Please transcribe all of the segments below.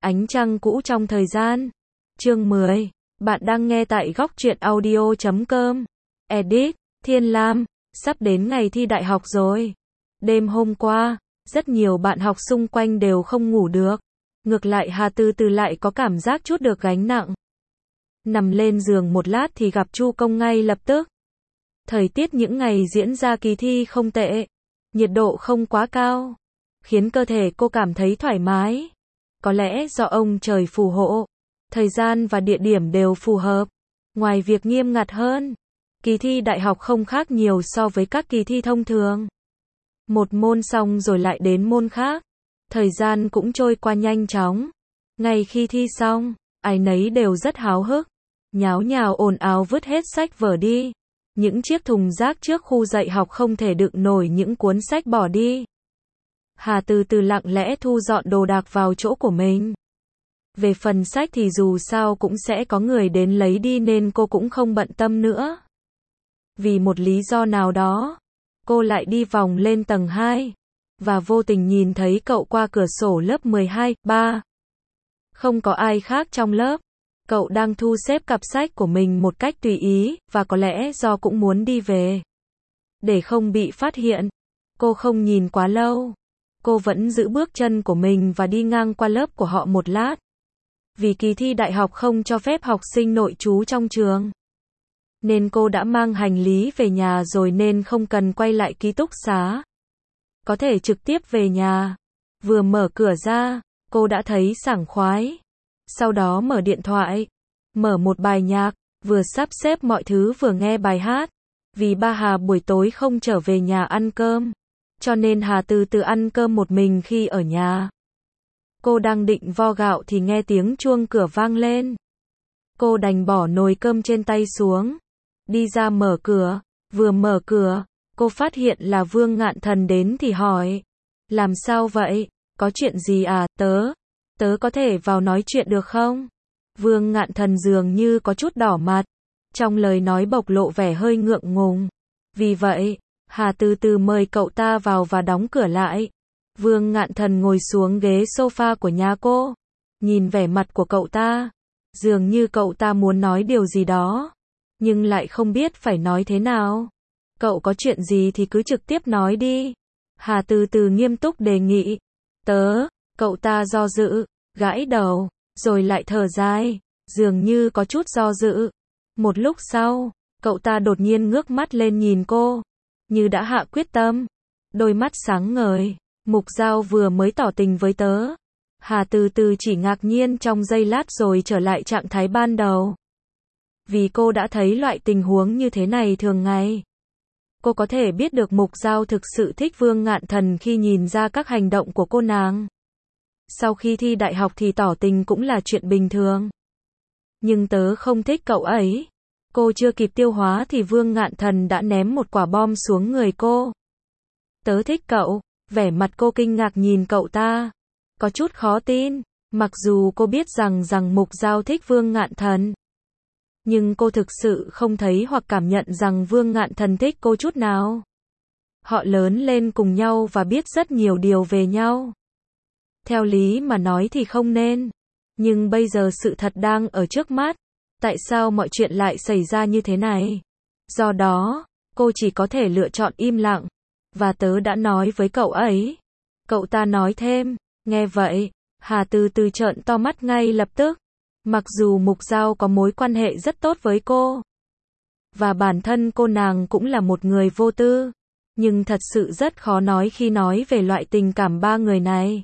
Ánh trăng cũ trong thời gian. Chương 10. Bạn đang nghe tại góc truyện audio.com. Edit, Thiên Lam, sắp đến ngày thi đại học rồi. Đêm hôm qua, rất nhiều bạn học xung quanh đều không ngủ được. Ngược lại Hà Từ Từ lại có cảm giác chút được gánh nặng. Nằm lên giường một lát thì gặp Chu Công ngay lập tức. Thời tiết những ngày diễn ra kỳ thi không tệ. Nhiệt độ không quá cao, khiến cơ thể cô cảm thấy thoải mái. Có lẽ do ông trời phù hộ, thời gian và địa điểm đều phù hợp. Ngoài việc nghiêm ngặt hơn, kỳ thi đại học không khác nhiều so với các kỳ thi thông thường. Một môn xong rồi lại đến môn khác. Thời gian cũng trôi qua nhanh chóng. Ngay khi thi xong, ai nấy đều rất háo hức. Nháo nhào ồn ào vứt hết sách vở đi. Những chiếc thùng rác trước khu dạy học không thể đựng nổi những cuốn sách bỏ đi. Hà Từ Từ lặng lẽ thu dọn đồ đạc vào chỗ của mình. Về phần sách thì dù sao cũng sẽ có người đến lấy đi nên cô cũng không bận tâm nữa. Vì một lý do nào đó, cô lại đi vòng lên tầng 2, và vô tình nhìn thấy cậu qua cửa sổ lớp 12, 3. Không có ai khác trong lớp. Cậu đang thu xếp cặp sách của mình một cách tùy ý, và có lẽ do cũng muốn đi về. Để không bị phát hiện, cô không nhìn quá lâu. Cô vẫn giữ bước chân của mình và đi ngang qua lớp của họ một lát. Vì kỳ thi đại học không cho phép học sinh nội trú trong trường, nên cô đã mang hành lý về nhà rồi nên không cần quay lại ký túc xá. Có thể trực tiếp về nhà. Vừa mở cửa ra, cô đã thấy sảng khoái. Sau đó mở điện thoại, mở một bài nhạc, vừa sắp xếp mọi thứ vừa nghe bài hát. Vì ba Hà buổi tối không trở về nhà ăn cơm, cho nên Hà Từ Từ ăn cơm một mình khi ở nhà. Cô đang định vo gạo thì nghe tiếng chuông cửa vang lên. Cô đành bỏ nồi cơm trên tay xuống, đi ra mở cửa. Vừa mở cửa, cô phát hiện là Vương Ngạn Thần đến thì hỏi: làm sao vậy? Có chuyện gì à? Tớ có thể vào nói chuyện được không? Vương Ngạn Thần dường như có chút đỏ mặt, trong lời nói bộc lộ vẻ hơi ngượng ngùng. Vì vậy, Hà Từ Từ mời cậu ta vào và đóng cửa lại. Vương Ngạn Thần ngồi xuống ghế sofa của nhà cô, nhìn vẻ mặt của cậu ta, dường như cậu ta muốn nói điều gì đó, nhưng lại không biết phải nói thế nào. Cậu có chuyện gì thì cứ trực tiếp nói đi. Hà Từ Từ nghiêm túc đề nghị. Cậu ta do dự, gãi đầu, rồi lại thở dài, dường như có chút do dự. Một lúc sau, cậu ta đột nhiên ngước mắt lên nhìn cô, như đã hạ quyết tâm. Đôi mắt sáng ngời. Mục Giao vừa mới tỏ tình với tớ. Hà Từ Từ chỉ ngạc nhiên trong giây lát rồi trở lại trạng thái ban đầu. Vì cô đã thấy loại tình huống như thế này thường ngày. Cô có thể biết được Mục Giao thực sự thích Vương Ngạn Thần khi nhìn ra các hành động của cô nàng. Sau khi thi đại học thì tỏ tình cũng là chuyện bình thường. Nhưng tớ không thích cậu ấy. Cô chưa kịp tiêu hóa thì Vương Ngạn Thần đã ném một quả bom xuống người cô. Tớ thích cậu. Vẻ mặt cô kinh ngạc nhìn cậu ta, có chút khó tin. Mặc dù cô biết rằng Mục Giao thích Vương Ngạn Thần, nhưng cô thực sự không thấy hoặc cảm nhận rằng Vương Ngạn Thần thích cô chút nào. Họ lớn lên cùng nhau và biết rất nhiều điều về nhau. Theo lý mà nói thì không nên. Nhưng bây giờ sự thật đang ở trước mắt. Tại sao mọi chuyện lại xảy ra như thế này? Do đó, cô chỉ có thể lựa chọn im lặng. Và tớ đã nói với cậu ấy. Cậu ta nói thêm. Nghe vậy, Hà Từ Từ trợn to mắt ngay lập tức. Mặc dù Mục Giao có mối quan hệ rất tốt với cô, và bản thân cô nàng cũng là một người vô tư, nhưng thật sự rất khó nói khi nói về loại tình cảm ba người này.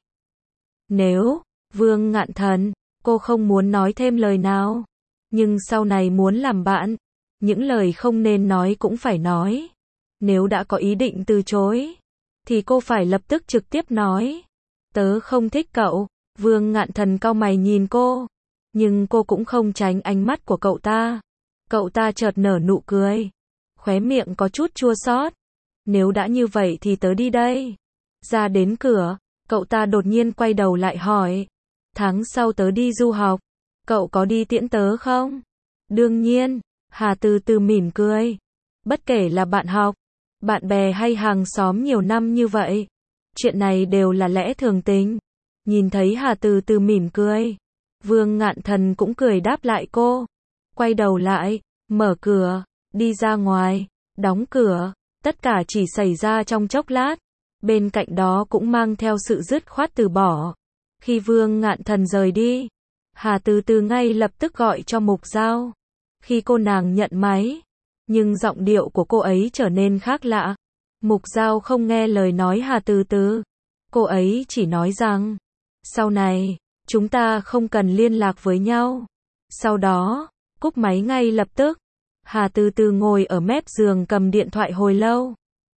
Nếu Vương Ngạn Thần, cô không muốn nói thêm lời nào, nhưng sau này muốn làm bạn, những lời không nên nói cũng phải nói. Nếu đã có ý định từ chối, thì cô phải lập tức trực tiếp nói. Tớ không thích cậu. Vương Ngạn Thần cau mày nhìn cô, nhưng cô cũng không tránh ánh mắt của cậu ta. Cậu ta chợt nở nụ cười, khóe miệng có chút chua xót. Nếu đã như vậy thì tớ đi đây. Ra đến cửa, cậu ta đột nhiên quay đầu lại hỏi. Tháng sau tớ đi du học, cậu có đi tiễn tớ không? Đương nhiên. Hà Từ Từ mỉm cười. Bất kể là bạn học, bạn bè hay hàng xóm nhiều năm như vậy, chuyện này đều là lẽ thường tình. Nhìn thấy Hà Từ Từ mỉm cười, Vương Ngạn Thần cũng cười đáp lại cô. Quay đầu lại, mở cửa, đi ra ngoài, đóng cửa, tất cả chỉ xảy ra trong chốc lát. Bên cạnh đó cũng mang theo sự dứt khoát từ bỏ. Khi Vương Ngạn Thần rời đi, Hà Từ Từ ngay lập tức gọi cho Mục Giao. Khi cô nàng nhận máy, nhưng giọng điệu của cô ấy trở nên khác lạ. Mục Giao không nghe lời nói Hà Từ Từ. Cô ấy chỉ nói rằng, sau này, chúng ta không cần liên lạc với nhau. Sau đó, cúp máy ngay lập tức. Hà Từ Từ ngồi ở mép giường cầm điện thoại hồi lâu.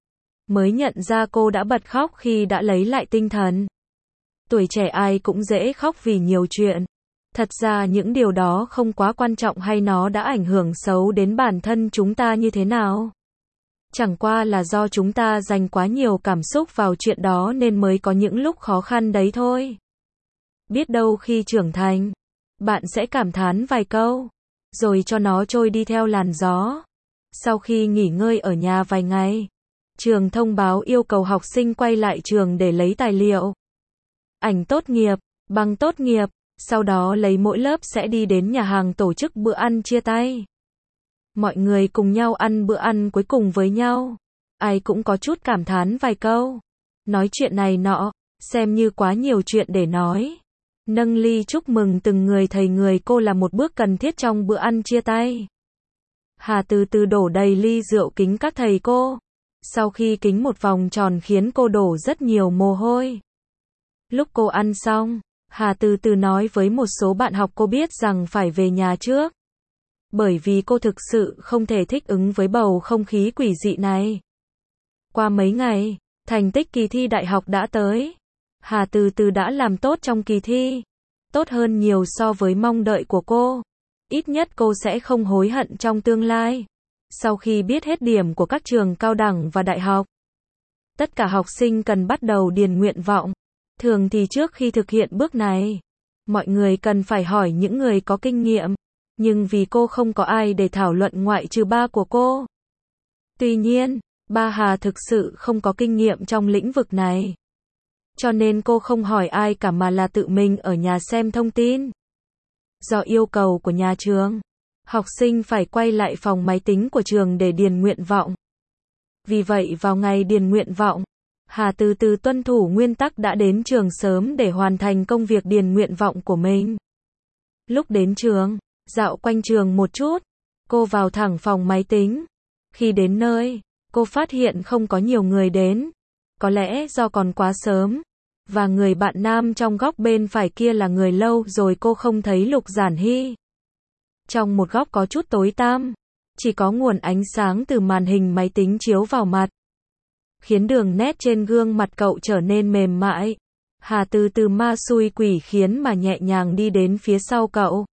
Mới nhận ra cô đã bật khóc khi đã lấy lại tinh thần. Tuổi trẻ ai cũng dễ khóc vì nhiều chuyện. Thật ra những điều đó không quá quan trọng hay nó đã ảnh hưởng xấu đến bản thân chúng ta như thế nào. Chẳng qua là do chúng ta dành quá nhiều cảm xúc vào chuyện đó nên mới có những lúc khó khăn đấy thôi. Biết đâu khi trưởng thành, bạn sẽ cảm thán vài câu, rồi cho nó trôi đi theo làn gió. Sau khi nghỉ ngơi ở nhà vài ngày, trường thông báo yêu cầu học sinh quay lại trường để lấy tài liệu, ảnh tốt nghiệp, bằng tốt nghiệp, sau đó lấy mỗi lớp sẽ đi đến nhà hàng tổ chức bữa ăn chia tay. Mọi người cùng nhau ăn bữa ăn cuối cùng với nhau. Ai cũng có chút cảm thán vài câu. Nói chuyện này nọ, xem như quá nhiều chuyện để nói. Nâng ly chúc mừng từng người thầy người cô là một bước cần thiết trong bữa ăn chia tay. Hà Từ Từ đổ đầy ly rượu kính các thầy cô. Sau khi kính một vòng tròn khiến cô đổ rất nhiều mồ hôi. Lúc cô ăn xong, Hà Từ Từ nói với một số bạn học cô biết rằng phải về nhà trước. Bởi vì cô thực sự không thể thích ứng với bầu không khí quỷ dị này. Qua mấy ngày, thành tích kỳ thi đại học đã tới. Hà Từ Từ đã làm tốt trong kỳ thi. Tốt hơn nhiều so với mong đợi của cô. Ít nhất cô sẽ không hối hận trong tương lai. Sau khi biết hết điểm của các trường cao đẳng và đại học, tất cả học sinh cần bắt đầu điền nguyện vọng. Thường thì trước khi thực hiện bước này, mọi người cần phải hỏi những người có kinh nghiệm. Nhưng vì cô không có ai để thảo luận ngoại trừ ba của cô. Tuy nhiên, ba Hà thực sự không có kinh nghiệm trong lĩnh vực này. Cho nên cô không hỏi ai cả mà là tự mình ở nhà xem thông tin. Do yêu cầu của nhà trường, học sinh phải quay lại phòng máy tính của trường để điền nguyện vọng. Vì vậy vào ngày điền nguyện vọng, Hà Từ Từ tuân thủ nguyên tắc đã đến trường sớm để hoàn thành công việc điền nguyện vọng của mình. Lúc đến trường, dạo quanh trường một chút, cô vào thẳng phòng máy tính. Khi đến nơi, cô phát hiện không có nhiều người đến. Có lẽ do còn quá sớm. Và người bạn nam trong góc bên phải kia là người lâu rồi cô không thấy Lục Giản Hy. Trong một góc có chút tối tăm, chỉ có nguồn ánh sáng từ màn hình máy tính chiếu vào mặt, khiến đường nét trên gương mặt cậu trở nên mềm mại. Hà Từ Từ ma xui quỷ khiến mà nhẹ nhàng đi đến phía sau cậu.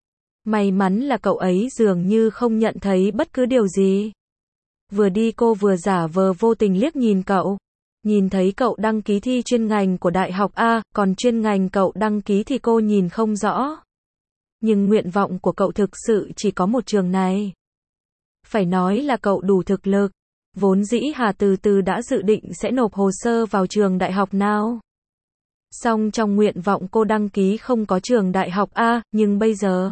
May mắn là cậu ấy dường như không nhận thấy bất cứ điều gì. Vừa đi cô vừa giả vờ vô tình liếc nhìn cậu. Nhìn thấy cậu đăng ký thi chuyên ngành của đại học A, còn chuyên ngành cậu đăng ký thì cô nhìn không rõ. Nhưng nguyện vọng của cậu thực sự chỉ có một trường này. Phải nói là cậu đủ thực lực. Vốn dĩ Hà Từ Từ đã dự định sẽ nộp hồ sơ vào trường đại học nào. Song trong nguyện vọng cô đăng ký không có trường đại học A, nhưng bây giờ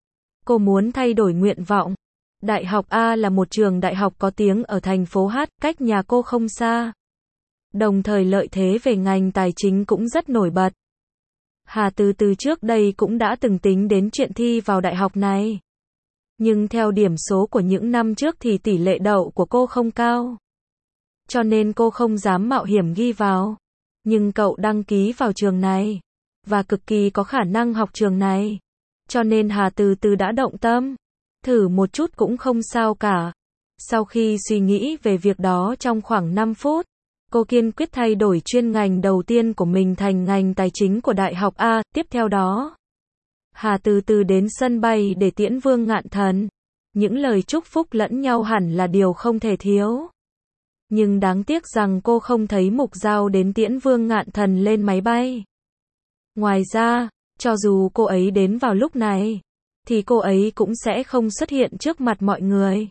cô muốn thay đổi nguyện vọng. Đại học A là một trường đại học có tiếng ở thành phố H, cách nhà cô không xa. Đồng thời lợi thế về ngành tài chính cũng rất nổi bật. Hà Từ Từ trước đây cũng đã từng tính đến chuyện thi vào đại học này. Nhưng theo điểm số của những năm trước thì tỷ lệ đậu của cô không cao. Cho nên cô không dám mạo hiểm ghi vào. Nhưng cậu đăng ký vào trường này. Và cực kỳ có khả năng học trường này. Cho nên Hà Từ Từ đã động tâm. Thử một chút cũng không sao cả. Sau khi suy nghĩ về việc đó trong khoảng 5 phút, cô kiên quyết thay đổi chuyên ngành đầu tiên của mình thành ngành tài chính của Đại học A. Tiếp theo đó, Hà Từ Từ đến sân bay để tiễn Vương Ngạn Thần. Những lời chúc phúc lẫn nhau hẳn là điều không thể thiếu. Nhưng đáng tiếc rằng cô không thấy Mục Giao đến tiễn Vương Ngạn Thần lên máy bay. Ngoài ra, cho dù cô ấy đến vào lúc này, thì cô ấy cũng sẽ không xuất hiện trước mặt mọi người.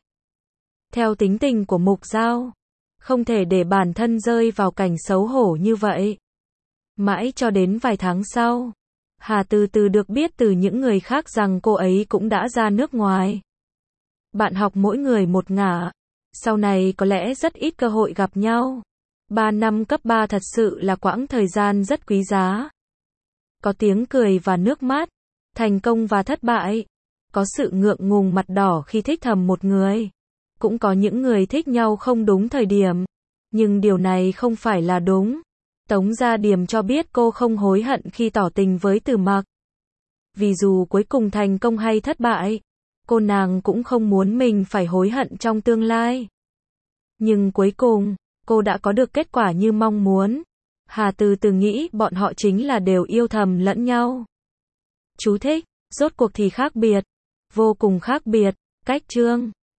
Theo tính tình của Mục Giao, không thể để bản thân rơi vào cảnh xấu hổ như vậy. Mãi cho đến vài tháng sau, Hà từ từ được biết từ những người khác rằng cô ấy cũng đã ra nước ngoài. Bạn học mỗi người một ngả, sau này có lẽ rất ít cơ hội gặp nhau. 3 năm cấp 3 thật sự là quãng thời gian rất quý giá. Có tiếng cười và nước mắt, thành công và thất bại. Có sự ngượng ngùng mặt đỏ khi thích thầm một người. Cũng có những người thích nhau không đúng thời điểm. Nhưng điều này không phải là đúng. Tống Gia Điềm cho biết cô không hối hận khi tỏ tình với Từ Mặc. Vì dù cuối cùng thành công hay thất bại, cô nàng cũng không muốn mình phải hối hận trong tương lai. Nhưng cuối cùng, cô đã có được kết quả như mong muốn. Hà từ từ nghĩ bọn họ chính là đều yêu thầm lẫn nhau. Chú thích, rốt cuộc thì khác biệt, vô cùng khác biệt, cách chương.